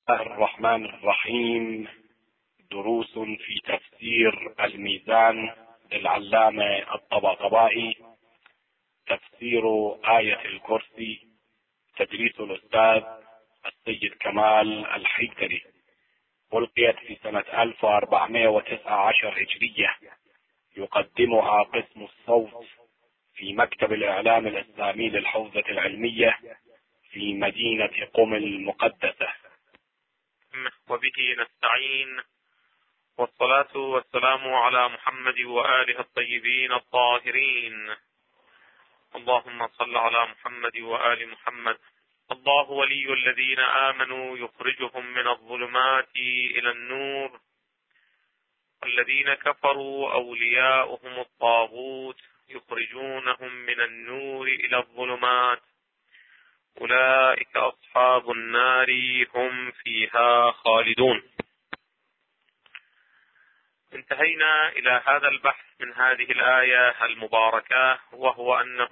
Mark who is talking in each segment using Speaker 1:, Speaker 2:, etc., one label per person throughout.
Speaker 1: الله الرحمن الرحيم. دروس في تفسير الميزان للعلامة الطباطبائي. تفسير آية الكرسي، تدريس الأستاذ السيد كمال الحيدري. ألقيت في سنة 1419 هجرية. يقدمها قسم الصوت في مكتب الإعلام الإسلامي للحوزة العلمية في مدينة قم المقدسة.
Speaker 2: وبه نستعين، والصلاة والسلام على محمد وآله الطيبين الطاهرين. اللهم صل على محمد وآل محمد. الله ولي الذين آمنوا يخرجهم من الظلمات إلى النور، والذين كفروا أولياؤهم الطاغوت يخرجونهم من النور إلى الظلمات، أولئك أصحاب النار هم فيها خالدون. انتهينا إلى هذا البحث من هذه الآية المباركة، وهو أنه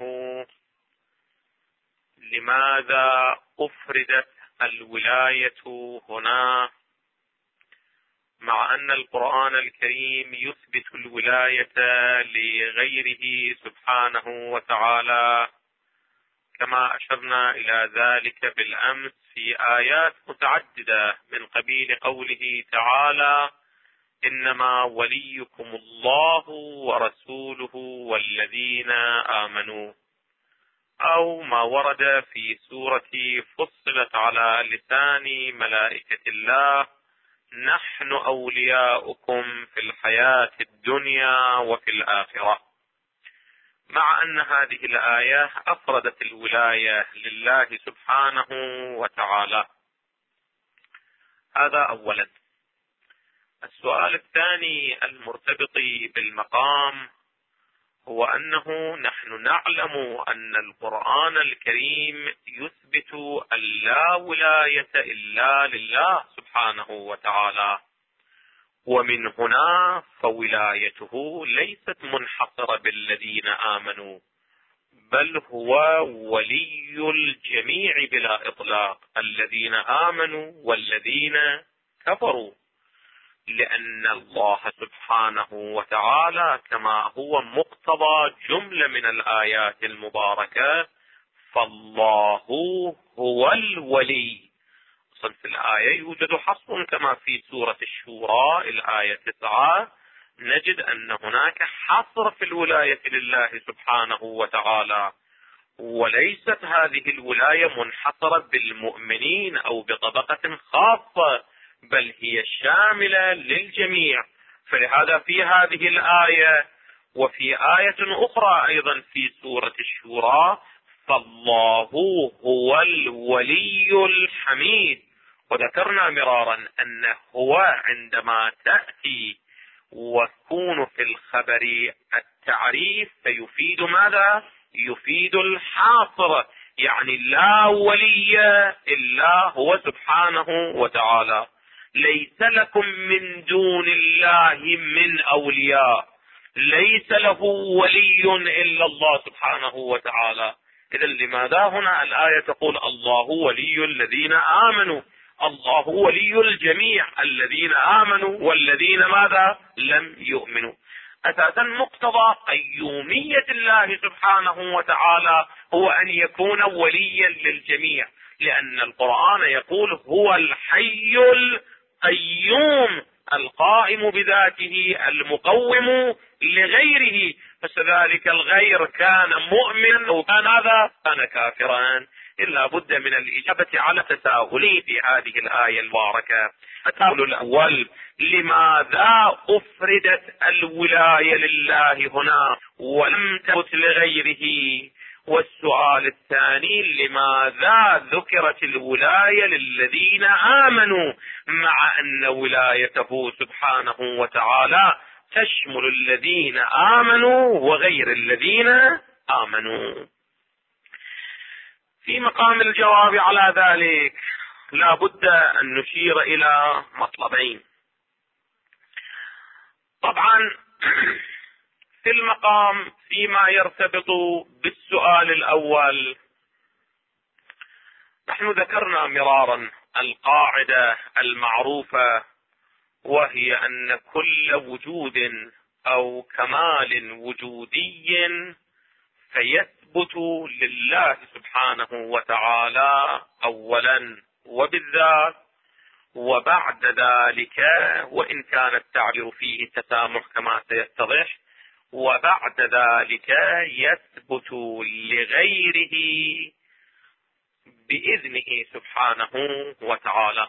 Speaker 2: لماذا أفردت الولاية هنا، مع أن القرآن الكريم يثبت الولاية لغيره سبحانه وتعالى، كما أشرنا إلى ذلك بالأمس في آيات متعددة من قبيل قوله تعالى: إنما وليكم الله ورسوله والذين آمنوا، أو ما ورد في سورة فصلت على لسان ملائكة الله: نحن أولياؤكم في الحياة الدنيا وفي الآخرة. مع أن هذه الآية أفردت الولاية لله سبحانه وتعالى. هذا أولا. السؤال الثاني المرتبط بالمقام هو أنه نحن نعلم أن القرآن الكريم يثبت أن لا ولاية إلا لله سبحانه وتعالى، ومن هنا فولايته ليست منحصرة بالذين آمنوا، بل هو ولي الجميع بلا إطلاق، الذين آمنوا والذين كفروا، لأن الله سبحانه وتعالى كما هو مقتضى جملة من الآيات المباركة: فالله هو الولي. في الآية يوجد حصر كما في سورة الشورى الآية 9، نجد أن هناك حصر في الولاية لله سبحانه وتعالى، وليست هذه الولاية منحصرة بالمؤمنين أو بطبقة خاصة، بل هي شاملة للجميع. فلهذا في هذه الآية وفي آية أخرى أيضا في سورة الشورى: فالله هو الولي الحميد. وذكرنا مرارا أن هو عندما تأتي وتكون في الخبر التعريف فيفيد ماذا؟ يفيد الحاصر، يعني لا ولي إلا هو سبحانه وتعالى. ليس لكم من دون الله من أولياء، ليس له ولي إلا الله سبحانه وتعالى. إذن لماذا هنا الآية تقول الله ولي الذين آمنوا؟ الله ولي الجميع، الذين آمنوا والذين ماذا؟ لم يؤمنوا. أساسا مقتضى قيومية الله سبحانه وتعالى هو أن يكون وليا للجميع، لأن القرآن يقول هو الحي القيوم القائم بذاته المقوم لغيره، فكذلك الغير كان مؤمنا أو كان هذا كان كافرا. إلا بد من الإجابة على تساؤلين في هذه الآية المباركة. التساؤل الأول: لماذا أفردت الولاية لله هنا ولم تثبت لغيره؟ والسؤال الثاني: لماذا ذكرت الولاية للذين آمنوا مع أن ولايته سبحانه وتعالى تشمل الذين آمنوا وغير الذين آمنوا؟ في مقام الجواب على ذلك لا بد أن نشير إلى مطلبين. طبعا في المقام فيما يرتبط بالسؤال الأول، نحن ذكرنا مرارا القاعدة المعروفة، وهي أن كل وجود أو كمال وجودي فيثبت لله سبحانه وتعالى أولا وبالذات، وبعد ذلك وإن كان التعبير فيه تسامح كما سيتضح، وبعد ذلك يثبت لغيره بإذنه سبحانه وتعالى.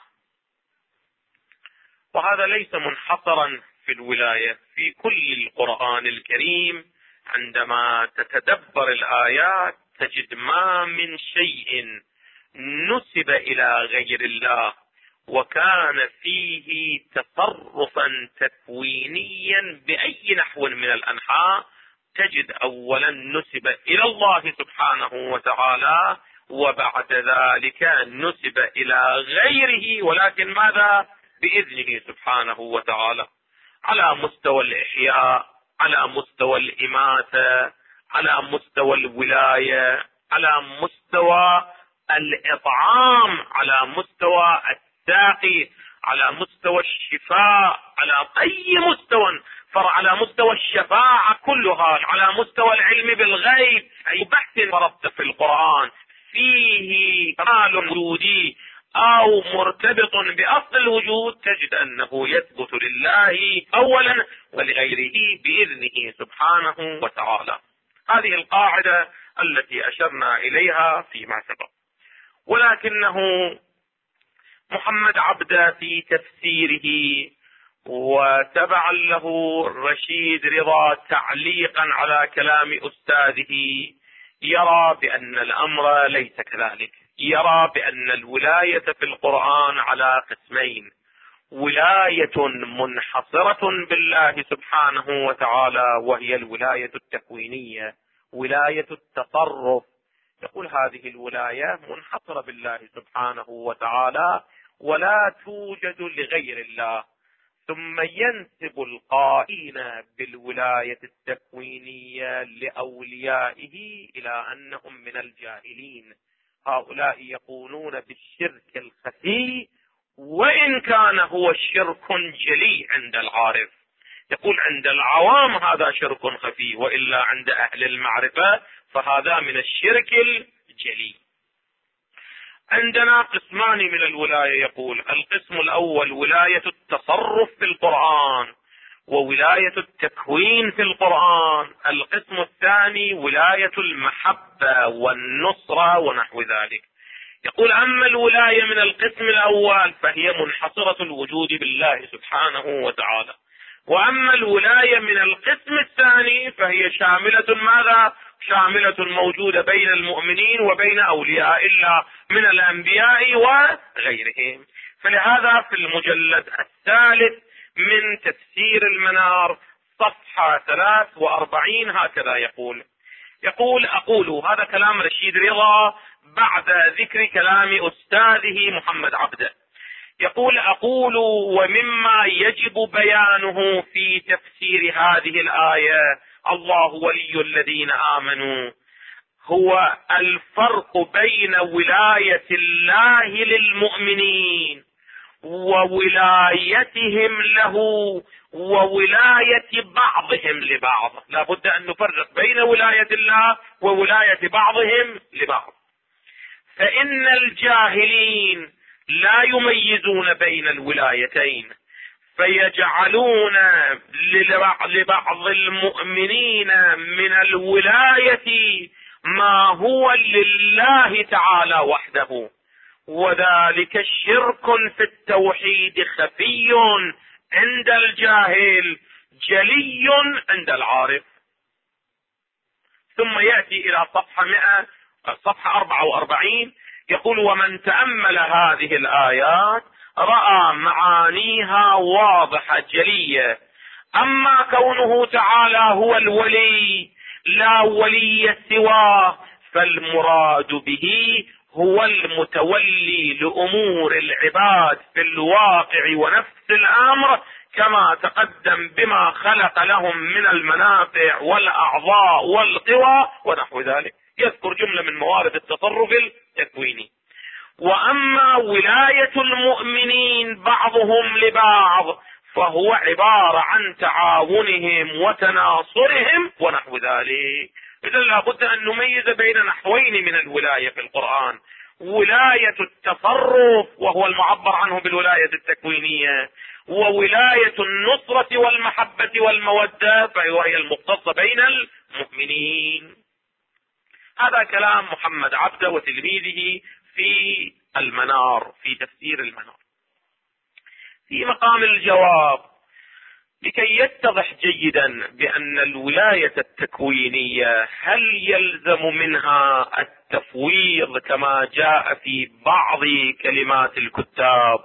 Speaker 2: وهذا ليس منحصرا في الولاية، في كل القرآن الكريم عندما تتدبر الآيات تجد ما من شيء نسب إلى غير الله وكان فيه تصرفا تكوينيا بأي نحو من الأنحاء، تجد أولا نسب إلى الله سبحانه وتعالى، وبعد ذلك نسب إلى غيره، ولكن ماذا؟ بإذنه سبحانه وتعالى، على مستوى الإحياء، على مستوى الإماتة، على مستوى الولاية، على مستوى الإطعام، على مستوى الساقي، على مستوى الشفاء، على أي مستوى، على مستوى الشفاعة كلها، على مستوى العلم بالغيب. أي بحث فرضت في القرآن فيه كمال وجودي أو مرتبط بأصل الوجود تجد أنه يثبت لله أولا ولغيره بإذنه سبحانه وتعالى. هذه القاعدة التي أشرنا إليها فيما سبق. ولكنه محمد عبده في تفسيره وتبعا له رشيد رضا تعليقا على كلام أستاذه يرى بأن الأمر ليس كذلك، يرى بأن الولاية في القرآن على قسمين: ولاية منحصرة بالله سبحانه وتعالى وهي الولاية التكوينية، ولاية التصرف. يقول هذه الولاية منحصرة بالله سبحانه وتعالى ولا توجد لغير الله. ثم ينسب القائلين بالولاية التكوينية لأوليائه إلى أنهم من الجاهلين. هؤلاء يقولون بالشرك الخفي وإن كان هو شرك جلي عند العارف. يقول عند العوام هذا شرك خفي، وإلا عند أهل المعرفة فهذا من الشرك الجلي. عندنا قسمان من الولاية، يقول القسم الأول ولاية التصرف في القرآن وولاية التكوين في القرآن. القسم الثاني ولاية المحبة والنصرة ونحو ذلك. يقول أما الولاية من القسم الأول فهي منحصرة الوجود بالله سبحانه وتعالى، وأما الولاية من القسم الثاني فهي شاملة ماذا؟ شاملة موجودة بين المؤمنين وبين أولياء الله من الأنبياء وغيرهم. فلهذا في المجلد الثالث من تفسير المنار صفحة 43 هكذا يقول هذا كلام رشيد رضا بعد ذكر كلام أستاذه محمد عبده. يقول ومما يجب بيانه في تفسير هذه الآية الله ولي الذين آمنوا هو الفرق بين ولاية الله للمؤمنين وولايتهم له وولاية بعضهم لبعض. لا بد أن نفرق بين ولاية الله وولاية بعضهم لبعض، فإن الجاهلين لا يميزون بين الولايتين فيجعلون لبعض المؤمنين من الولاية ما هو لله تعالى وحده، وذلك شرك في التوحيد خفي عند الجاهل جلي عند العارف. ثم يأتي إلى صفحة 44 يقول ومن تأمل هذه الآيات رأى معانيها واضحة جلية. أما كونه تعالى هو الولي لا ولي سواه فالمراد به هو المتولي لأمور العباد في الواقع ونفس الأمر كما تقدم بما خلق لهم من المنافع والأعضاء والقوى ونحو ذلك. يذكر جملة من موارد التصرف التكويني. واما ولاية المؤمنين بعضهم لبعض فهو عبارة عن تعاونهم وتناصرهم ونحو ذلك. إذا لابد أن نميز بين نحوين من الولاية في القرآن: ولاية التصرف وهو المعبر عنه بالولاية التكوينية، وولاية النصرة والمحبة والمودة فهي المختصة بين المؤمنين. هذا كلام محمد عبده وتلميذه في المنار، في تفسير المنار. في مقام الجواب لكي يتضح جيدا بأن الولاية التكوينية هل يلزم منها التفويض كما جاء في بعض كلمات الكتاب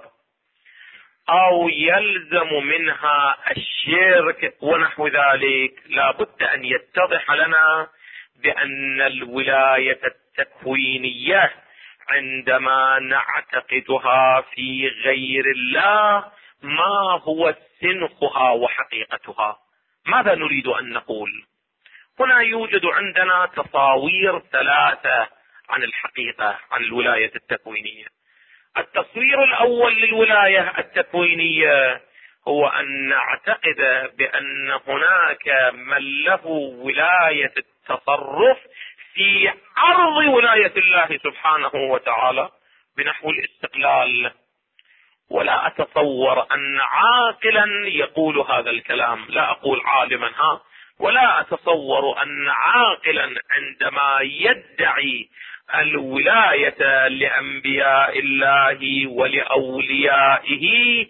Speaker 2: أو يلزم منها الشرك ونحو ذلك، لا بد أن يتضح لنا بأن الولاية التكوينية عندما نعتقدها في غير الله ما هو سنخها وحقيقتها. ماذا نريد أن نقول؟ هنا يوجد عندنا تصاوير ثلاثة عن الحقيقة عن الولاية التكوينية. التصوير الأول للولاية التكوينية هو أن نعتقد بأن هناك من له ولاية التصرف في عرض ولاية الله سبحانه وتعالى بنحو الاستقلال. ولا أتصور أن عاقلا يقول هذا الكلام، لا أقول عالما ولا أتصور أن عاقلا عندما يدعي الولاية لأنبياء الله ولأوليائه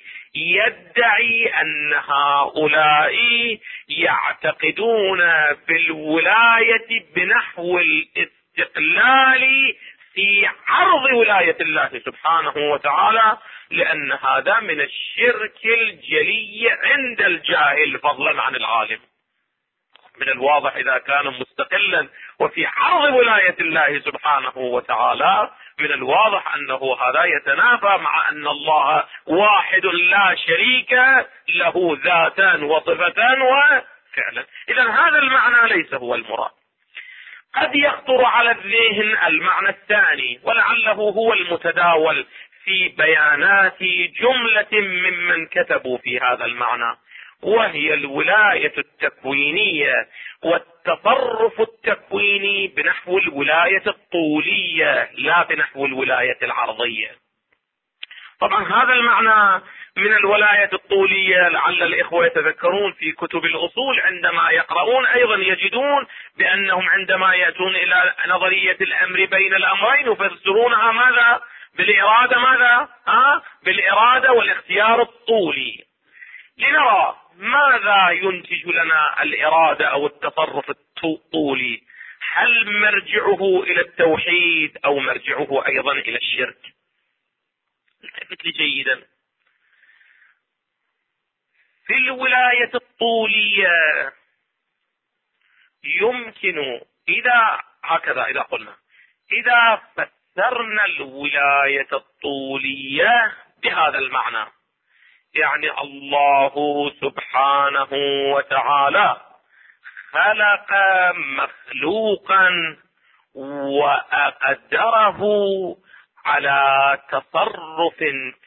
Speaker 2: يدعي أن هؤلاء يعتقدون بالولاية بنحو الاستقلال في عرض ولاية الله سبحانه وتعالى، لأن هذا من الشرك الجلي عند الجاهل فضلا عن العالم. من الواضح إذا كان مستقلا وفي عرض ولاية الله سبحانه وتعالى، من الواضح أنه هذا يتنافى مع أن الله واحد لا شريك له ذاتا وصفة وفعلا. إذن هذا المعنى ليس هو المراد. قد يخطر على الذهن المعنى الثاني ولعله هو المتداول في بيانات جملة ممن كتبوا في هذا المعنى، وهي الولاية التكوينية والتصرف التكويني بنحو الولاية الطولية لا بنحو الولاية العرضية. طبعا هذا المعنى من الولاية الطولية لعل الإخوة يتذكرون في كتب الأصول عندما يقرؤون أيضا يجدون بأنهم عندما يأتون إلى نظرية الأمر بين الأمرين يفسرونها ماذا؟ بالإرادة ماذا؟ بالإرادة والاختيار الطولي. لنرى ماذا ينتج لنا الإرادة أو التصرف الطولي، هل مرجعه إلى التوحيد أو مرجعه أيضا إلى الشرك؟ التفت لي جيدا. في الولاية الطولية يمكن إذا قلنا إذا فسرنا الولاية الطولية بهذا المعنى، يعني الله سبحانه وتعالى خلق مخلوقا وأقدره على تصرف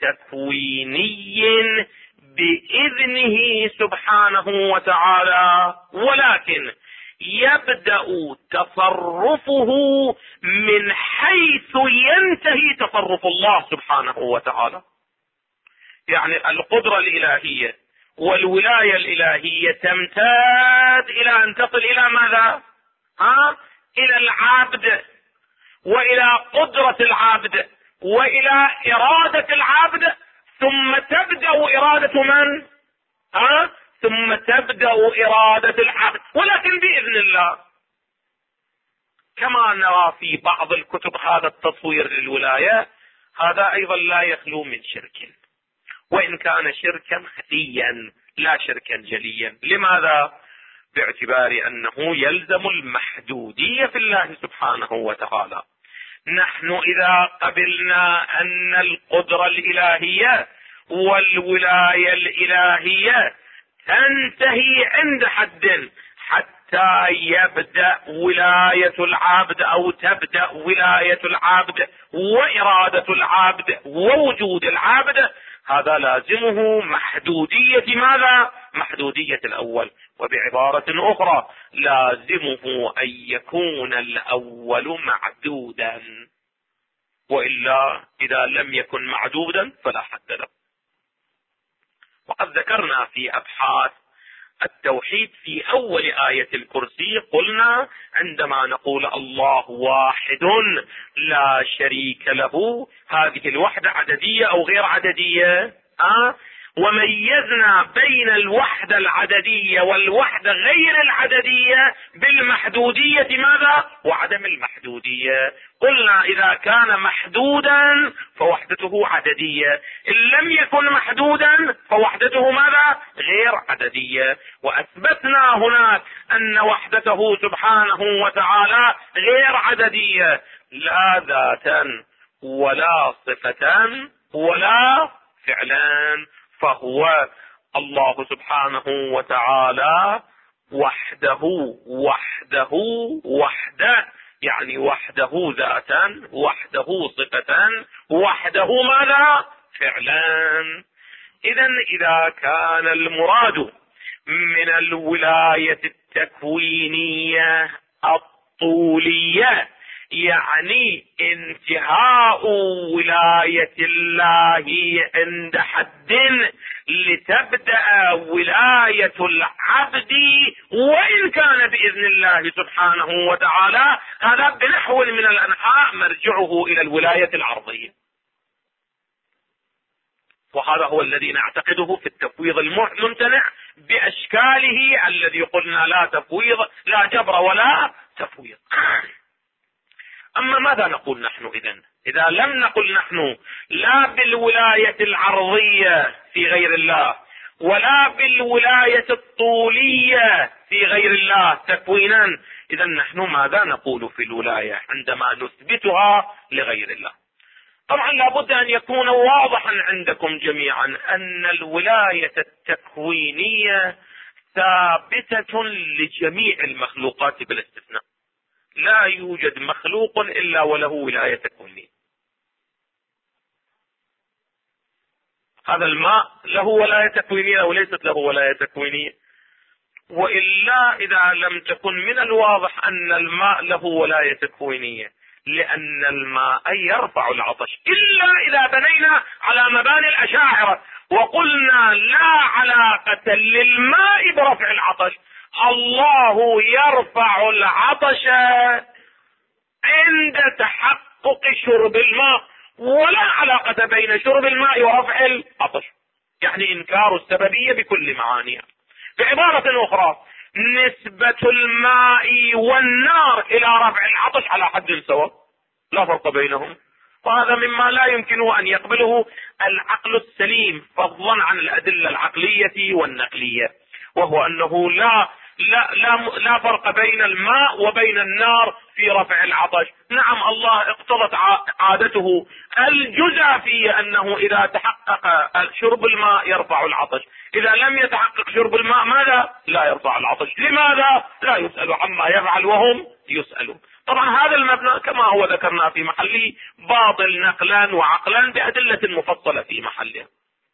Speaker 2: تكويني بإذنه سبحانه وتعالى، ولكن يبدأ تصرفه من حيث ينتهي تصرف الله سبحانه وتعالى. يعني القدرة الإلهية والولاية الإلهية تمتد إلى أن تصل إلى ماذا؟ إلى العبد وإلى قدرة العبد وإلى إرادة العبد، ثم تبدأ إرادة من؟ ثم تبدأ إرادة العبد، ولكن بإذن الله. كما نرى في بعض الكتب هذا التصوير للولاية، هذا أيضا لا يخلو من شرك، وإن كان شركا خفيا لا شركا جليا. لماذا؟ باعتبار أنه يلزم المحدودية في الله سبحانه وتعالى. نحن إذا قبلنا أن القدرة الإلهية والولاية الإلهية تنتهي عند حتى يبدأ ولاية العبد أو تبدأ ولاية العبد وإرادة العبد ووجود العبد، هذا لازمه محدودية ماذا؟ محدودية الأول. وبعبارة أخرى لازمه أن يكون الأول معدودا، وإلا إذا لم يكن معدودا فلا حد له. وقد ذكرنا في أبحاث التوحيد في أول آية الكرسي، قلنا عندما نقول الله واحد لا شريك له، هذه الوحدة عددية أو غير عددية؟ وميزنا بين الوحدة العددية والوحدة غير العددية بالمحدودية ماذا؟ وعدم المحدودية. قلنا إذا كان محدودا فوحدته عددية، إن لم يكن محدودا فوحدته ماذا؟ غير عددية. وأثبتنا هناك أن وحدته سبحانه وتعالى غير عددية، لا ذاتا ولا صفة ولا فعلا، فهو الله سبحانه وتعالى وحده وحده، يعني وحده ذاتا، وحده صفة، وحده ماذا؟ فعلا. إذا كان المراد من الولاية التكوينية الطولية يعني انتهاء ولاية الله عند حد لتبدأ ولاية العبد وإن كان بإذن الله سبحانه وتعالى، هذا بنحو من الأنحاء مرجعه إلى الولاية العرضية. وهذا هو الذي نعتقده في التفويض الممتنع بأشكاله الذي قلنا لا تفويض، لا جبر ولا تفويض. أما ماذا نقول نحن إذا لم نقل نحن لا بالولاية العرضية في غير الله ولا بالولاية الطولية في غير الله تكوينا، إذا نحن ماذا نقول في الولاية عندما نثبتها لغير الله؟ طبعا لابد أن يكون واضحا عندكم جميعا أن الولاية التكوينية ثابتة لجميع المخلوقات بلا استثناء، لا يوجد مخلوق إلا وله ولاية تكوينية. هذا الماء له ولاية تكوينية أو ليست له ولاية تكوينية؟ وإلا إذا لم تكن من الواضح أن الماء له ولاية تكوينية، لأن الماء يرفع العطش، إلا إذا بنينا على مباني الأشاعرة وقلنا لا علاقة للماء برفع العطش. الله يرفع العطش عند تحقق شرب الماء، ولا علاقة بين شرب الماء ورفع العطش، يعني إنكار السببية بكل معانيها. بعبارة أخرى، نسبة الماء والنار إلى رفع العطش على حد سواء، لا فرق بينهم، وهذا مما لا يمكن أن يقبله العقل السليم فضلا عن الأدلة العقلية والنقلية، وهو أنه لا فرق بين الماء وبين النار في رفع العطش. نعم الله اقتضت عادته الجزافية أنه إذا تحقق شرب الماء يرفع العطش، إذا لم يتحقق شرب الماء ماذا؟ لا يرفع العطش. لماذا؟ لا يسأل عما يفعل وهم يسألون. طبعا هذا المبنى كما هو ذكرنا في محله باطل نقلا وعقلا بأدلة مفصلة في محلها.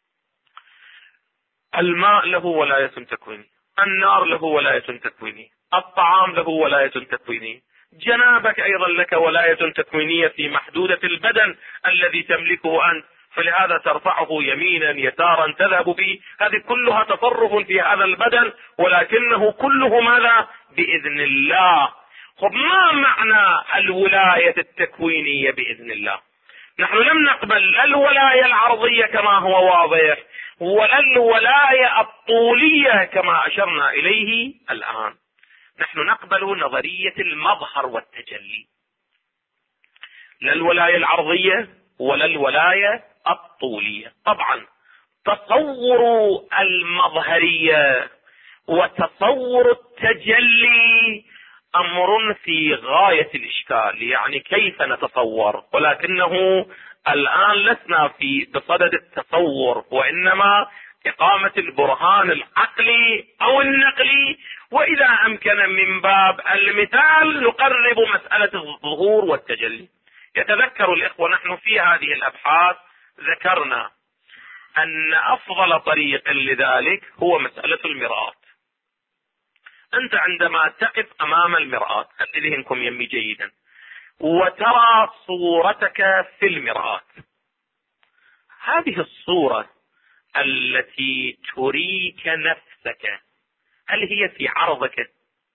Speaker 2: الماء له ولاية تكوينية، النار له ولاية تكوينية، الطعام له ولاية تكوينية، جنابك أيضا لك ولاية تكوينية في محدودة البدن الذي تملكه أنت، فلهذا ترفعه يمينا يسارا تذهب به، هذه كلها تصرف في هذا البدن، ولكنه كله ماذا؟ بإذن الله. خب ما معنى الولاية التكوينية بإذن الله؟ نحن لم نقبل الولاية العرضية كما هو واضح، ولا الولاية الطولية كما أشرنا إليه الآن. نحن نقبل نظرية المظهر والتجلي، لا الولاية العرضية ولا الولاية الطولية. طبعا تصور المظهرية وتصور التجلي أمر في غاية الإشكال، يعني كيف نتصور، ولكنه الآن لسنا بصدد التصور، وإنما إقامة البرهان العقلي أو النقلي، وإذا أمكن من باب المثال نقرب مسألة الظهور والتجلي. يتذكر الإخوة نحن في هذه الأبحاث ذكرنا أن أفضل طريق لذلك هو مسألة المرآة. أنت عندما تقف أمام المرآة، خلي ذهنكم يمي جيدا، وترى صورتك في المرآة، هذه الصورة التي تريك نفسك هل هي في عرضك؟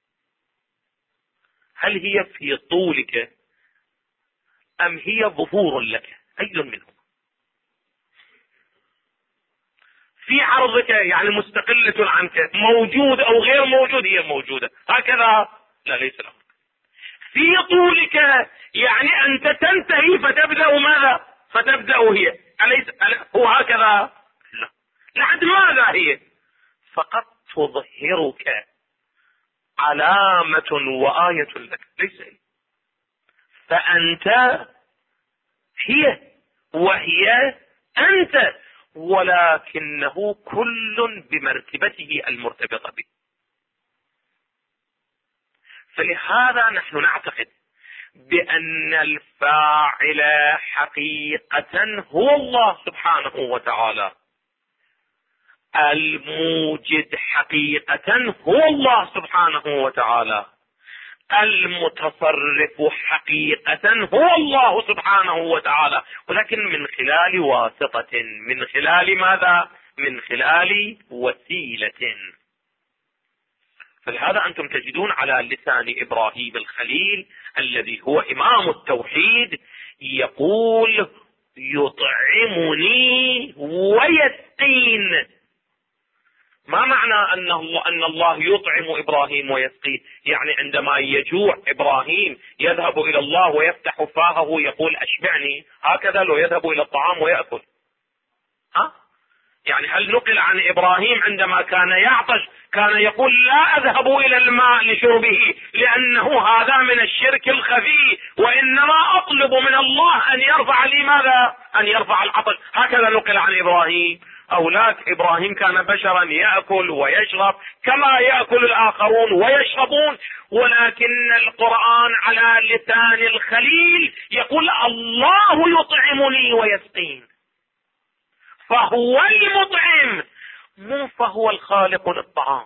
Speaker 2: هل هي في طولك؟ أم هي ظهور لك؟ أي منهم؟ في عرضك يعني مستقلة عنك، موجود أو غير موجود، هي موجودة هكذا؟ لا، ليس له. في طولك يعني أنت تنتهي فتبدأ ماذا؟ فتبدأ هي، أليس هو هكذا؟ لا. لحد ماذا هي؟ فقط تظهرك، علامة وآية لك، ليس هي. فأنت هي وهي أنت، ولكنه كل بمرتبته المرتبطة به. فلهذا نحن نعتقد بأن الفاعل حقيقة هو الله سبحانه وتعالى، الموجد حقيقة هو الله سبحانه وتعالى، المتصرف حقيقة هو الله سبحانه وتعالى، ولكن من خلال واسطة، من خلال ماذا؟ من خلال وسيلة. فلهذا أنتم تجدون على لسان إبراهيم الخليل الذي هو إمام التوحيد يقول يطعمني ويسقين. ما معنى أن الله يطعم إبراهيم ويسقيه؟ يعني عندما يجوع إبراهيم يذهب إلى الله ويفتح فاهه يقول أشبعني، هكذا لو يذهب إلى الطعام ويأكل. يعني هل نقل عن إبراهيم عندما كان يعطش كان يقول لا أذهب إلى الماء لشربه لأنه هذا من الشرك الخفي، وإنما أطلب من الله أن يرفع لي ماذا؟ أن يرفع العطش. هكذا نقل عن إبراهيم. أولاد إبراهيم كان بشرا يأكل ويشرب كما يأكل الآخرون ويشربون، ولكن القرآن على لسان الخليل يقول الله يطعمني ويسقين، فهو المطعم مو فهو الخالق للطعام.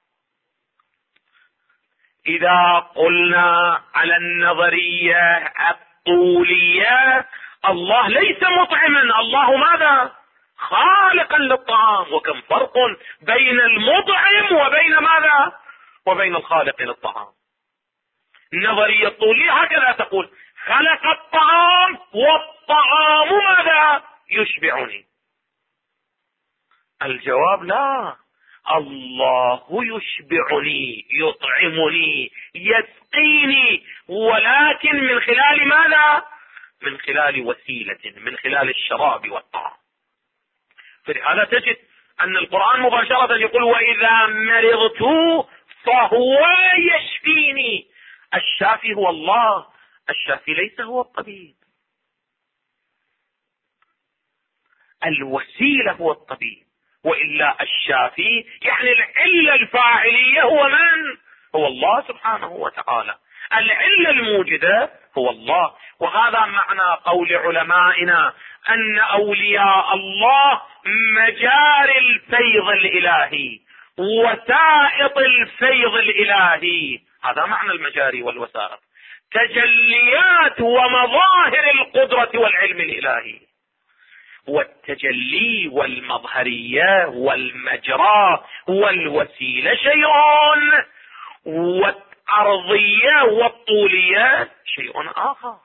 Speaker 2: إذا قلنا على النظرية الطولية الله ليس مطعما، الله ماذا؟ خالقا للطعام. وكم فرق بين المطعم وبين ماذا؟ وبين الخالق للطعام. النظرية الطولية هكذا تقول خلق الطعام والطعام ماذا؟ يشبعني. الجواب لا، الله يشبعني يطعمني يسقيني، ولكن من خلال ماذا؟ من خلال وسيلة، من خلال الشراب والطعام. فلهذا تجد أن القرآن مباشرة يقول وإذا مرضت فهو يشفيني. الشافي هو الله، الشافي ليس هو الطبيب. الوسيلة هو الطبيب، وإلا الشافي يعني العلة الفاعلية هو من؟ هو الله سبحانه وتعالى. العلة الموجدة هو الله. وهذا معنى قول علمائنا أن أولياء الله مجاري الفيض الإلهي وسائط الفيض الإلهي. هذا معنى المجاري والوسائط، تجليات ومظاهر القدرة والعلم الإلهي. والتجلي والمظهرية والمجرى والوسيلة شيء، والأرضية والطولية شيء آخر.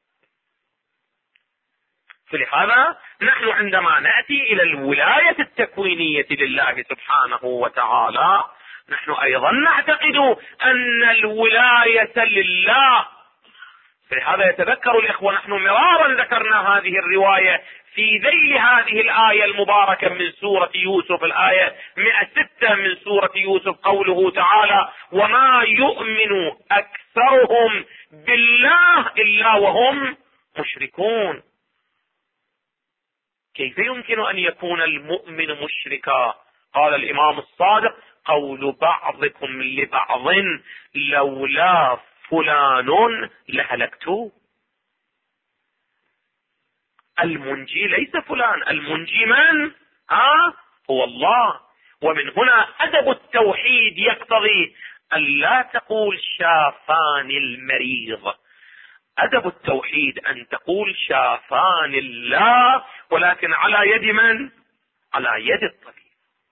Speaker 2: فلهذا نحن عندما نأتي إلى الولاية التكوينية لله سبحانه وتعالى نحن أيضا نعتقد أن الولاية لله. فلهذا يتذكر الإخوة نحن مرارا ذكرنا هذه الرواية في ذيل هذه الآية المباركة من سورة يوسف، الآية 106 من سورة يوسف، قوله تعالى وما يؤمن أكثرهم بالله إلا وهم مشركون. كيف يمكن أن يكون المؤمن مشركا؟ قال الإمام الصادق: قول بعضكم لبعض لولا فلان لهلكت. المنجي ليس فلان، المنجي من؟ هو الله. ومن هنا أدب التوحيد يقتضي أن لا تقول شافاني المريض، أدب التوحيد أن تقول شافاني الله، ولكن على يد من؟ على يد الطبيب.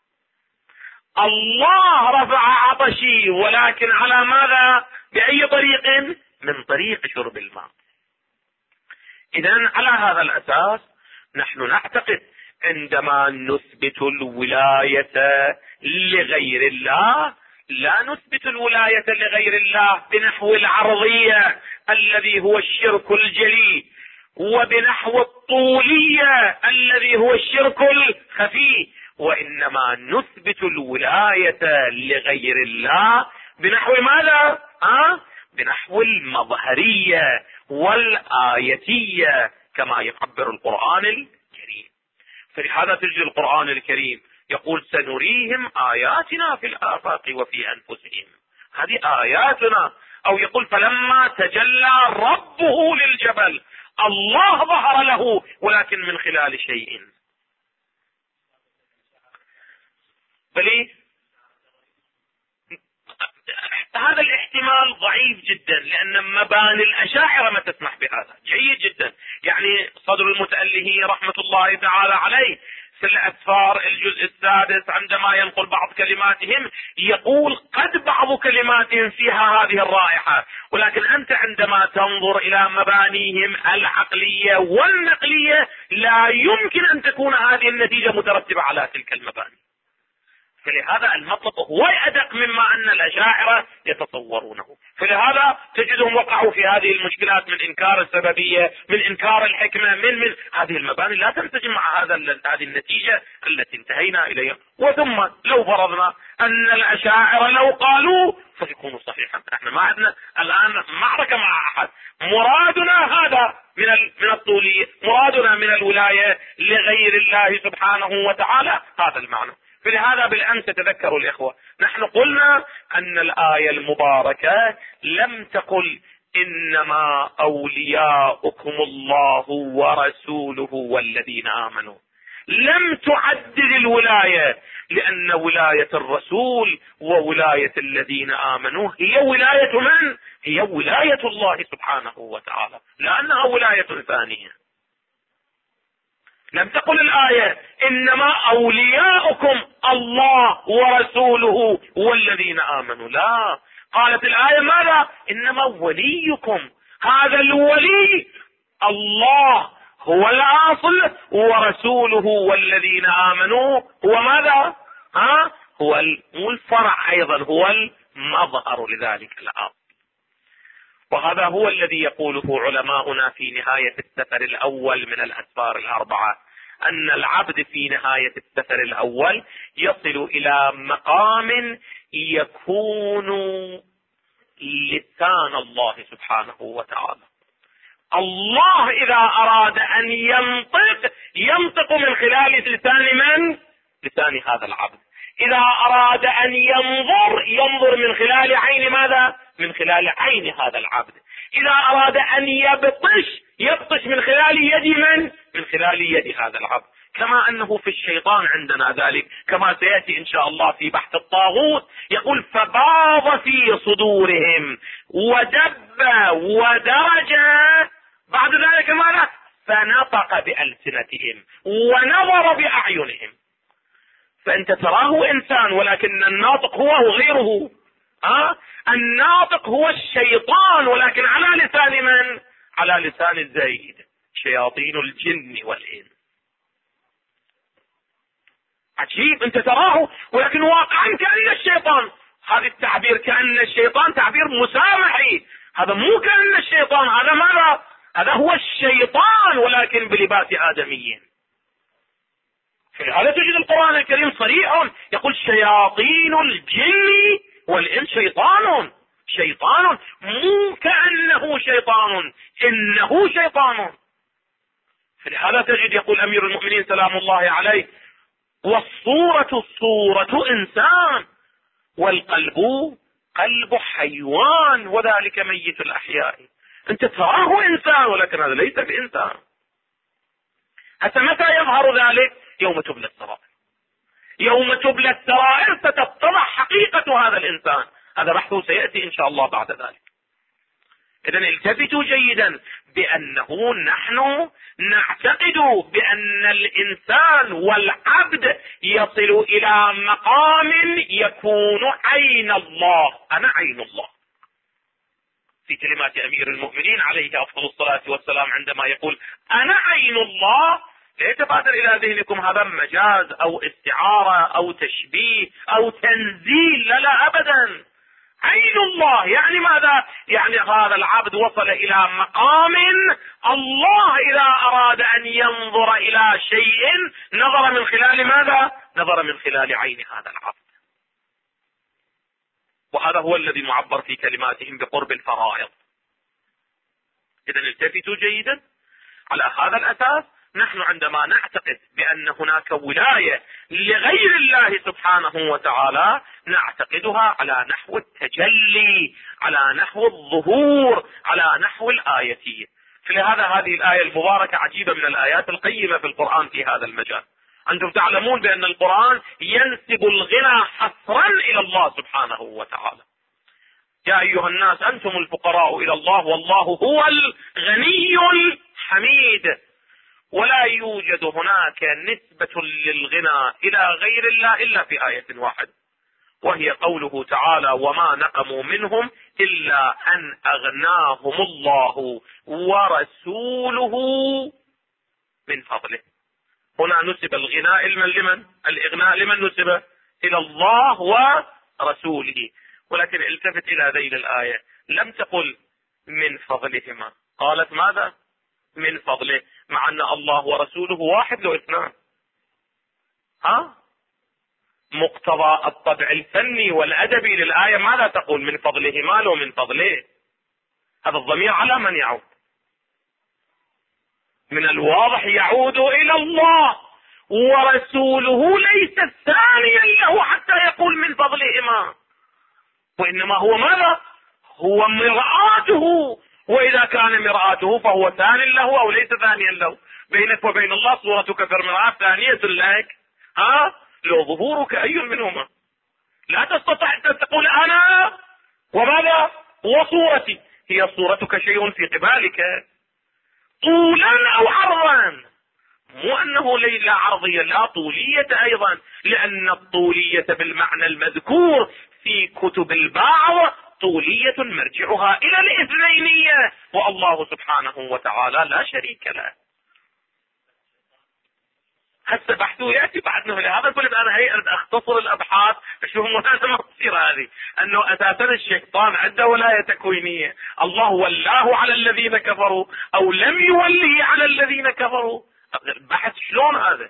Speaker 2: الله رفع عطشي، ولكن على ماذا؟ بأي طريق؟ من طريق شرب الماء. إذن على هذا الأساس نحن نعتقد عندما نثبت الولاية لغير الله، لا نثبت الولاية لغير الله بنحو العرضية الذي هو الشرك الجلي، وبنحو الطولية الذي هو الشرك الخفي، وإنما نثبت الولاية لغير الله بنحو ماذا؟ بنحو المظهرية والآيتية كما يعبر القرآن الكريم. فلهذا تجد القرآن الكريم يقول: سنريهم آياتنا في الآفاق وفي أنفسهم، هذه آياتنا. أو يقول: فلما تجلى ربه للجبل، الله ظهر له ولكن من خلال شيء. بل هذا الاحتمال ضعيف جدا، لأن مباني الأشاعرة ما تسمح بهذا. جيد جدا. يعني صدر المتأله رحمة الله تعالى عليه في الأسفار الجزء السادس عندما ينقل بعض كلماتهم يقول: قد بعض كلماتهم فيها هذه الرائحة، ولكن أنت عندما تنظر إلى مبانيهم العقلية والنقلية لا يمكن أن تكون هذه النتيجة مترتبة على تلك المباني. فلهذا المطلب هو أدق مما أن الأشاعرة يتصورونه. فلهذا تجدهم وقعوا في هذه المشكلات من إنكار السببية، من إنكار الحكمة، من هذه المباني لا تنسجم مع هذه النتيجة التي انتهينا إليها. وثم لو فرضنا أن الأشاعرة لو قالوا فيكونوا صحيحا. احنا ما عندنا الآن معركة مع أحد. مرادنا هذا من الطولية، مرادنا من الولاية لغير الله سبحانه وتعالى هذا المعنى. فلهذا بالأمس تذكروا الإخوة نحن قلنا أن الآية المباركة لم تقل إنما أولياؤكم الله ورسوله والذين آمنوا، لم تعدد الولاية، لأن ولاية الرسول وولاية الذين آمنوا هي ولاية من؟ هي ولاية الله سبحانه وتعالى، لأنها ولاية ثانية. لم تقل الآية إنما أولياؤكم الله ورسوله والذين آمنوا، لا، قالت الآية ماذا؟ إنما وليكم. هذا الولي الله هو الأصل، ورسوله والذين آمنوا هو ماذا؟ هو الفرع أيضا، هو المظهر لذلك الأصل. وهذا هو الذي يقوله علماؤنا في نهاية السفر الأول من الأسفار الأربعة، أن العبد في نهاية السفر الأول يصل إلى مقام يكون لسان الله سبحانه وتعالى. الله إذا أراد أن ينطق من خلال لسان من؟ لسان هذا العبد. إذا أراد أن ينظر من خلال عين ماذا؟ من خلال عين هذا العبد. إذا أراد أن يبطش من خلال يد من؟ من خلال يد هذا العبد. كما أنه في الشيطان عندنا ذلك، كما سيأتي إن شاء الله في بحث الطاغوت، يقول: فباض في صدورهم ودب ودرج، بعد ذلك ماذا؟ فنطق بألسنتهم ونظر بأعينهم. فأنت تراه إنسان، ولكن الناطق هو غيره. الناطق هو الشيطان، ولكن على لسان من؟ على لسان الزيد، شياطين الجن والإنس. عجيب، أنت تراه ولكن واقعا كأن الشيطان. هذا التعبير كأن الشيطان تعبير مسامحي، هذا مو كأن الشيطان، هذا ماذا؟ هذا هو الشيطان ولكن بلباس آدميين. فلهذا تجد القرآن الكريم صريح يقول: شياطين الجن والإنس شيطان، مو كأنه شيطان، إنه شيطان. فلهذا تجد يقول أمير المؤمنين سلام الله عليه: والصورة صورة إنسان والقلب قلب حيوان وذلك ميت الأحياء. أنت تراه إنسان ولكن هذا ليس بإنسان. حتى متى يظهر ذلك؟ يوم تبلى السرائر. يوم تبلى السرائر ستتضح حقيقة هذا الإنسان. هذا بحثه سيأتي إن شاء الله بعد ذلك. إذن التفتوا جيدا بأنه نحن نعتقد بأن الإنسان والعبد يصل إلى مقام يكون عين الله. أنا عين الله. في كلمات أمير المؤمنين عليه أفضل الصلاة والسلام عندما يقول أنا عين الله، لا يتبادر إلى ذهنكم هذا مجاز أو استعارة أو تشبيه أو تنزيل. لا أبدا. عين الله يعني ماذا؟ يعني هذا العبد وصل إلى مقام الله إذا أراد أن ينظر إلى شيء نظر من خلال ماذا؟ نظر من خلال عين هذا العبد. وهذا هو الذي معبر في كلماتهم بقرب الفرائض. إذا التفتوا جيدا. على هذا الأساس نحن عندما نعتقد بأن هناك ولاية لغير الله سبحانه وتعالى نعتقدها على نحو التجلي، على نحو الظهور، على نحو الآيتية. فلهذا هذه الآية المباركة عجيبة من الآيات القيمة في القرآن في هذا المجال. أنتم تعلمون بأن القرآن ينسب الغنى حصرا إلى الله سبحانه وتعالى. يا أيها الناس أنتم الفقراء إلى الله والله هو الغني الحميد. ولا يوجد هناك نسبة للغنى إلى غير الله إلا في آية واحدة، وهي قوله تعالى: وما نقموا منهم إلا أن أغناهم الله ورسوله من فضله. هنا نسب الغناء لمن؟ الإغناء لمن نسب؟ إلى الله ورسوله. ولكن التفت إلى ذيل الآية، لم تقل من فضلهما، قالت ماذا؟ من فضله، مع أن الله ورسوله واحد لو اثنان. مقتضى الطبع الفني والأدبي للآية ماذا تقول؟ من فضلهما لو من فضله. هذا الضمير على من يعود؟ من الواضح يعود إلى الله، ورسوله ليس ثانيا له حتى يقول من فضلهما، وإنما هو ماذا؟ هو مرآته. وإذا كان مرآته فهو ثان له أو ليس ثانيا له. بينك وبين الله صورتك كالمرآة ثانية لك، لو ظهورك أي منهما. لا تستطيع أن تقول أنا وماذا وصورتي. هي صورتك شيء في قبالك طولا أو عرضا، مو أنه لا عرضية لا طولية أيضا، لأن الطولية بالمعنى المذكور في كتب البعض طولية مرجعها إلى الاثنينية، والله سبحانه وتعالى لا شريك له. هسه بحثه يأتي بعدنا. لهذا قلت أنا هي أختصر الأبحاث أشوف مناسبة تصير هذه، أنه أساسا الشيطان عنده ولاية تكوينية. الله ولاه على الذين كفروا أو لم يوليه على الذين كفروا. بحث شلون هذا؟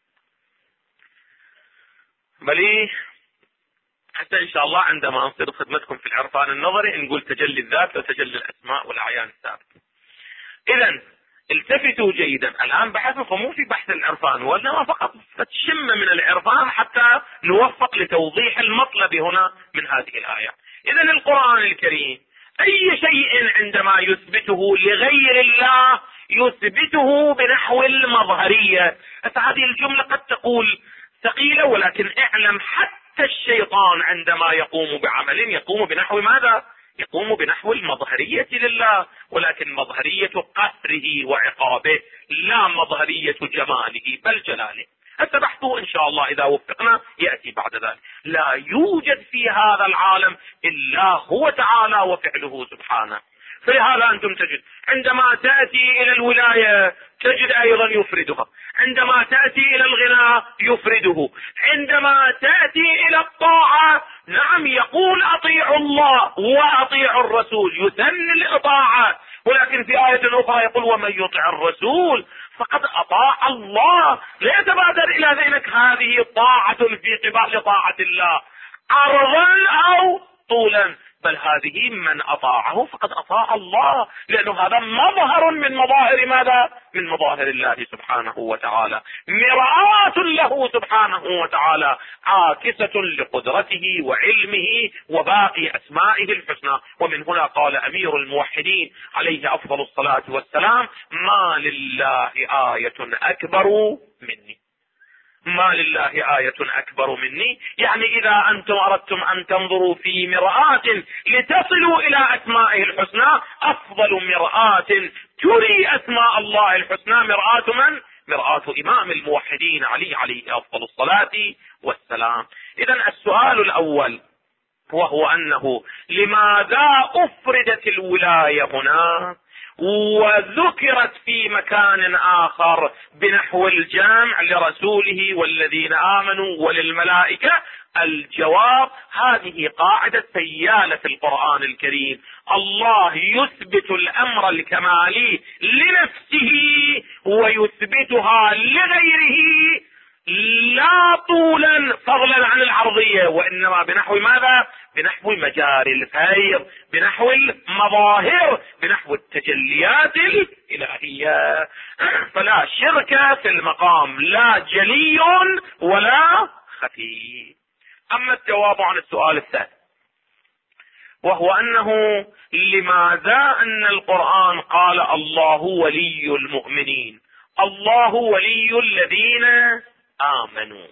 Speaker 2: بلي حتى إن شاء الله عندما نصير خدمتكم في العرفان النظري نقول تجلي الذات وتجلي الأسماء والأعيان الثابتة. إذن التفتوا جيدا. الآن بحثكم مو في بحث العرفان، وإنما فقط تشم من العرفان حتى نوفق لتوضيح المطلب هنا من هذه الآية. إذن القرآن الكريم أي شيء عندما يثبته لغير الله يثبته بنحو المظهرية. هذه الجملة قد تقول ثقيلة، ولكن اعلم حتى الشيطان عندما يقوم بعمل يقوم بنحو ماذا؟ يقوم بنحو المظهرية لله، ولكن مظهرية قهره وعقابه، لا مظهرية جماله بل جلاله. بحثه إن شاء الله إذا وفقنا يأتي بعد ذلك. لا يوجد في هذا العالم إلا هو تعالى وفعله سبحانه. فلهذا أنتم تجد عندما تأتي إلى الولاية تجد أيضا يفردها، عندما تأتي إلى الغنى يفرده، عندما تأتي إلى الطاعة نعم يقول أطيعوا الله وأطيعوا الرسول، يثني الإطاعة. ولكن في آية أخرى يقول ومن يطع الرسول فقد أطاع الله. لا يتبادر إلى ذهنك هذه طاعة في قبال طاعة الله عرضا أو طولا. بل هذه من أطاعه فقد أطاع الله، لأنه هذا مظهر من مظاهر ماذا؟ من مظاهر الله سبحانه وتعالى، مرآة له سبحانه وتعالى، عاكسة لقدرته وعلمه وباقي أسمائه الحسنى. ومن هنا قال أمير الموحدين عليه أفضل الصلاة والسلام: ما لله آية أكبر مني. ما لله آية أكبر مني، يعني إذا أنتم أردتم أن تنظروا في مرآة لتصلوا إلى أسمائه الحسنى، أفضل مرآة تري أسماء الله الحسنى مرآة من؟ مرآة إمام الموحدين عليه أفضل الصلاة والسلام. إذن السؤال الأول وهو أنه لماذا أفردت الولاية هنا وذكرت في مكان آخر بنحو الجامع لرسوله والذين آمنوا وللملائكة؟ الجواب: هذه قاعدة سيالة في القرآن الكريم. الله يثبت الأمر الكمالي لنفسه ويثبتها لغيره، لا طولا فضلا عن العرضية، وإنما بنحو ماذا؟ بنحو مجاري الخير، بنحو المظاهر، بنحو التجليات الإلهية. فلا شرك في المقام، لا جلي ولا خفي. أما الجواب عن السؤال الثاني وهو أنه لماذا أن القرآن قال الله ولي المؤمنين، الله ولي الذين آمنوا؟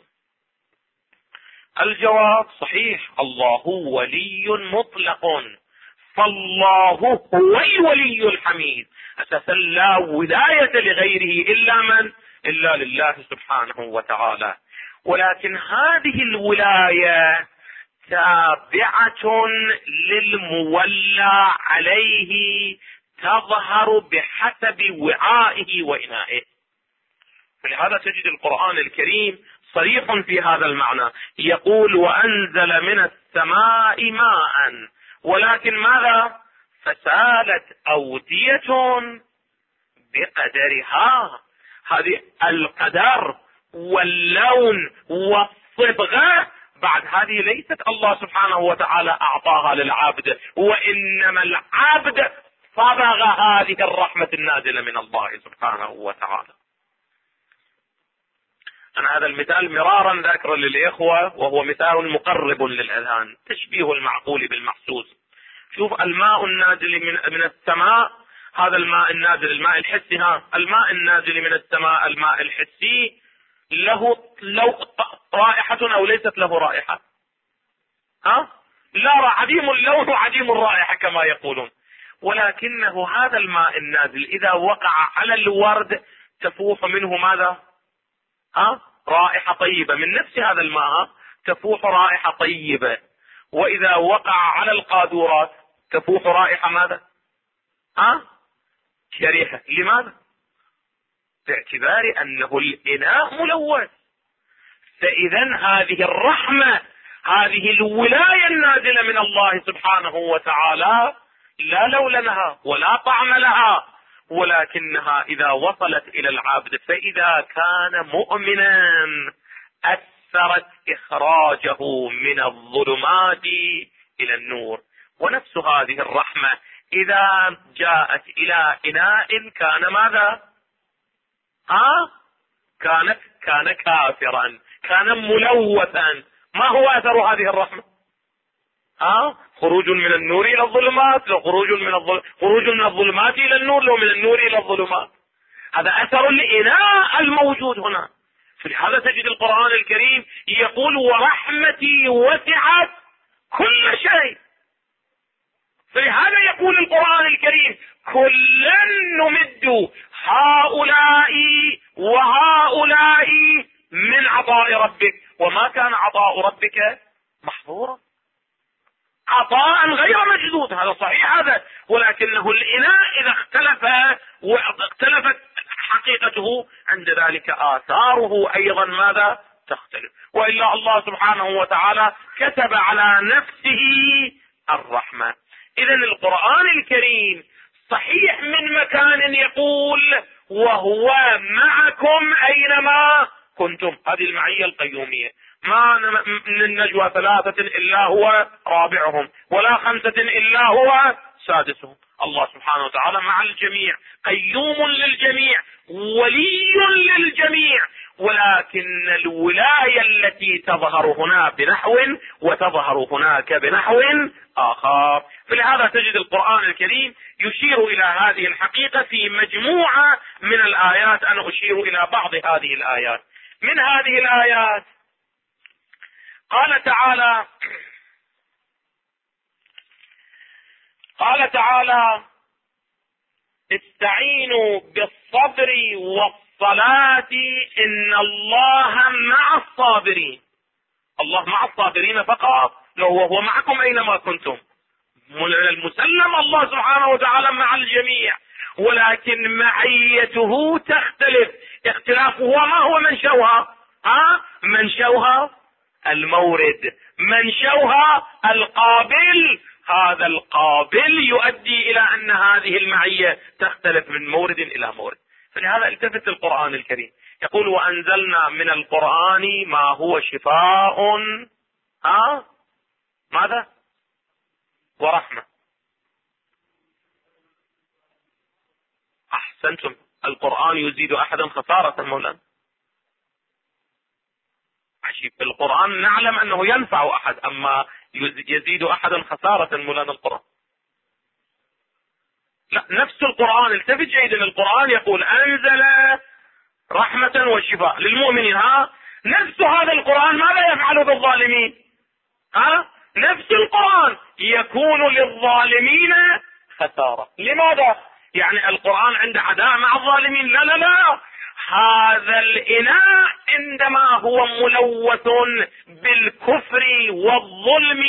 Speaker 2: الجواب: صحيح، الله ولي مطلق، فالله هو الولي الحميد، أساسا لا ولاية لغيره إلا من؟ إلا لله سبحانه وتعالى. ولكن هذه الولاية تابعة للمولى عليه، تظهر بحسب وعائه وإنائه. فلهذا تجد القرآن الكريم صريح في هذا المعنى، يقول: وأنزل من السماء ماء، ولكن ماذا؟ فسالت أودية بقدرها. هذه القدر واللون والصبغة بعد هذه ليست الله سبحانه وتعالى أعطاها للعبد، وإنما العبد صبغ هذه الرحمة النازلة من الله سبحانه وتعالى. أنا هذا المثال مرارا ذاكر للإخوة، وهو مثال مقرب للأذهان، تشبيه المعقول بالمحسوس. شوف الماء النازل من السماء، هذا الماء النازل الماء الحسي، الماء النازل من السماء الماء الحسي له رائحة أو ليست له رائحة؟ لا، عديم اللون وعديم الرائحة كما يقولون. ولكنه هذا الماء النازل إذا وقع على الورد تفوح منه ماذا؟ رائحة طيبة من نفس هذا الماء، تفوح رائحة طيبة. وإذا وقع على القاذورات تفوح رائحة ماذا؟ كريهة. لماذا؟ باعتبار أنه الإناء ملوث. فإذا هذه الرحمة، هذه الولاية النازلة من الله سبحانه وتعالى لا لون لها ولا طعم لها، ولكنها إذا وصلت إلى العبد فإذا كان مؤمنا أثرت إخراجه من الظلمات إلى النور. ونفس هذه الرحمة إذا جاءت إلى إناء كان ماذا؟ كان كافرا، كان ملوثا. ما هو أثر هذه الرحمة؟ خروج من النور إلى الظلمات، لو خروج من الظلمات إلى النور، لو من النور إلى الظلمات. هذا أثر الإناء الموجود هنا. فلهذا تجد القرآن الكريم يقول: ورحمتي وسعت كل شيء. فلهذا يقول القرآن الكريم: كلا نمد هؤلاء وهؤلاء من عطاء ربك، وما كان عطاء ربك محظورا. عطاء غير مجدود، هذا صحيح هذا، ولكنه الإناء إذا اختلفت حقيقته عند ذلك آثاره أيضا ماذا؟ تختلف. وإلا الله سبحانه وتعالى كتب على نفسه الرحمة. إذا القرآن الكريم صحيح من مكان يقول: وهو معكم أينما كنتم، هذه المعية القيومية، ما من النجوى 3 إلا هو رابعهم، ولا 5 إلا هو سادسهم. الله سبحانه وتعالى مع الجميع، قيوم للجميع، ولي للجميع، ولكن الولاية التي تظهر هنا بنحو وتظهر هناك بنحو آخر. فلهذا تجد القرآن الكريم يشير إلى هذه الحقيقة في مجموعة من الآيات. أنا أشير إلى بعض هذه الآيات. من هذه الآيات قال تعالى استعينوا بالصبر والصلاة إن الله مع الصابرين. الله مع الصابرين فقط؟ لو هو معكم أينما كنتم. المسلم الله سبحانه وتعالى مع الجميع، ولكن معيته تختلف. اختلافه ما هو منشوها؟ منشوها المورد، منشوها القابل. هذا القابل يؤدي إلى أن هذه المعية تختلف من مورد إلى مورد. فلهذا التفت القرآن الكريم يقول وأنزلنا من القرآن ما هو شفاء ماذا؟ ورحمة. أحسنتم. القرآن يزيد أحدا خسارة مولانا. عجيب. القرآن نعلم أنه ينفع أحد، أما يزيد أحدا خسارة مولانا القرآن. لا، نفس القرآن. التفت جيدا. القرآن يقول أنزل رحمة وشفاء للمؤمنين. نفس هذا القرآن ماذا يفعل بالظالمين؟ نفس القرآن يكون للظالمين خسارة. لماذا؟ يعني القرآن عنده عداء مع الظالمين؟ لا لا لا. هذا الإناء عندما هو ملوث بالكفر والظلم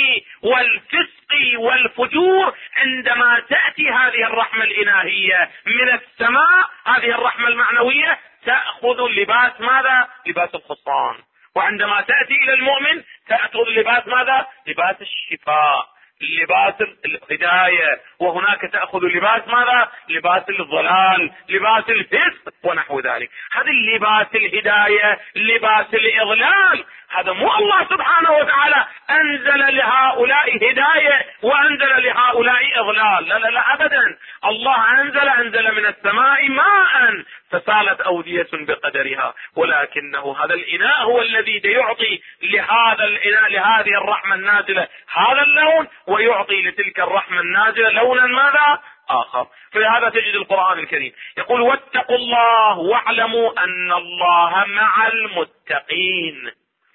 Speaker 2: والفسق والفجور، عندما تأتي هذه الرحمة الإلهية من السماء، هذه الرحمة المعنوية تأخذ لباس ماذا؟ لباس الخصان. وعندما تأتي إلى المؤمن تأخذ لباس ماذا؟ لباس الشفاء، لباس الهداية. وهناك تأخذ لباس ماذا؟ لباس الضلال، لباس الفسق ونحو ذلك. هذا اللباس الهداية، لباس الإضلال، هذا مو الله سبحانه وتعالى أنزل لهؤلاء هداية وأنزل لهؤلاء إضلال. لا لا لا أبدا. الله أنزل من السماء ماء فسالت أودية بقدرها، ولكنه هذا الإناء هو الذي يعطي لهذا الإناء، لهذه الرحمة النازلة هذا اللون، ويعطي لتلك الرحمة النازلة لونا ماذا؟ آخر. فلهذا تجد القرآن الكريم يقول واتقوا الله واعلموا أن الله مع المتقين.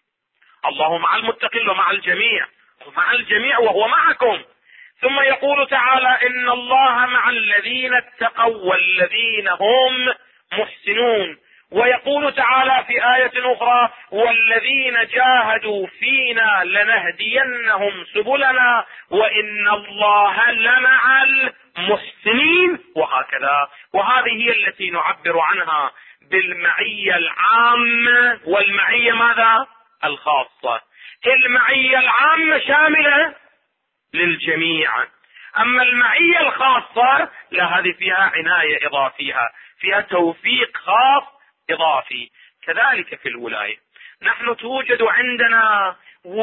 Speaker 2: الله مع المتقين ومع الجميع، ومع الجميع وهو معكم. ثم يقول تعالى إن الله مع الذين اتقوا والذين هم محسنون. ويقول تعالى في آية أخرى والذين جاهدوا فينا لنهدينهم سبلنا وإن الله لمع المحسنين. وهكذا. وهذه هي التي نعبر عنها بالمعية العامة والمعية ماذا؟ الخاصة. المعية العامة شاملة للجميع، أما المعية الخاصة لا، هذه فيها عناية إضافية، فيها توفيق خاص إضافي. كذلك في الولاية، نحن توجد عندنا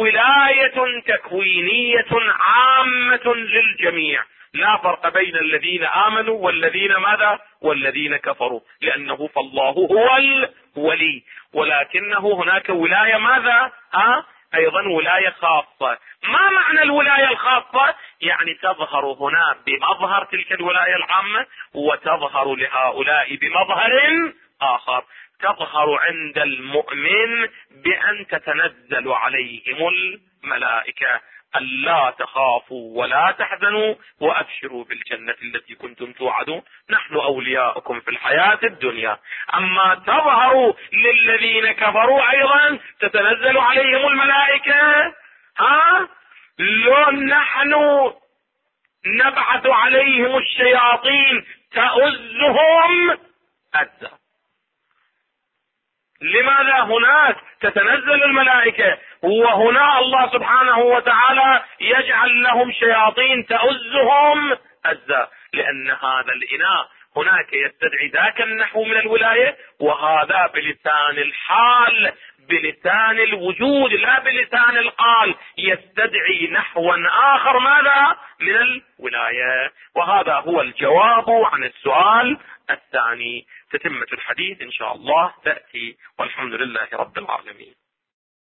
Speaker 2: ولاية تكوينية عامة للجميع، لا فرق بين الذين آمنوا والذين ماذا؟ والذين كفروا، لأنه فالله هو الولي. ولكنه هناك ولاية ماذا؟ أيضا ولاية خاصة. ما معنى الولاية الخاصة؟ يعني تظهر هنا بمظهر تلك الولاية العامة، وتظهر لهؤلاء بمظهر آخر. تظهر عند المؤمن بأن تتنزل عليهم الملائكة ألا تخافوا ولا تحزنوا وأبشروا بالجنة التي كنتم توعدون نحن أولياؤكم في الحياة الدنيا. أما تظهر للذين كفروا أيضا تتنزل عليهم الملائكة. لو نحن نبعث عليهم الشياطين تؤزهم أزا. لماذا هناك تتنزل الملائكة وهنا الله سبحانه وتعالى يجعل لهم شياطين تؤزهم أزا؟ لأن هذا الإناء هناك يستدعي ذاك النحو من الولاية، وهذا بلسان الحال بلسان الوجود لا بلسان القال، يستدعي نحوا آخر ماذا؟ من الولاية. وهذا هو الجواب عن السؤال الثاني. تتمة الحديث إن شاء الله تأتي، والحمد لله رب العالمين.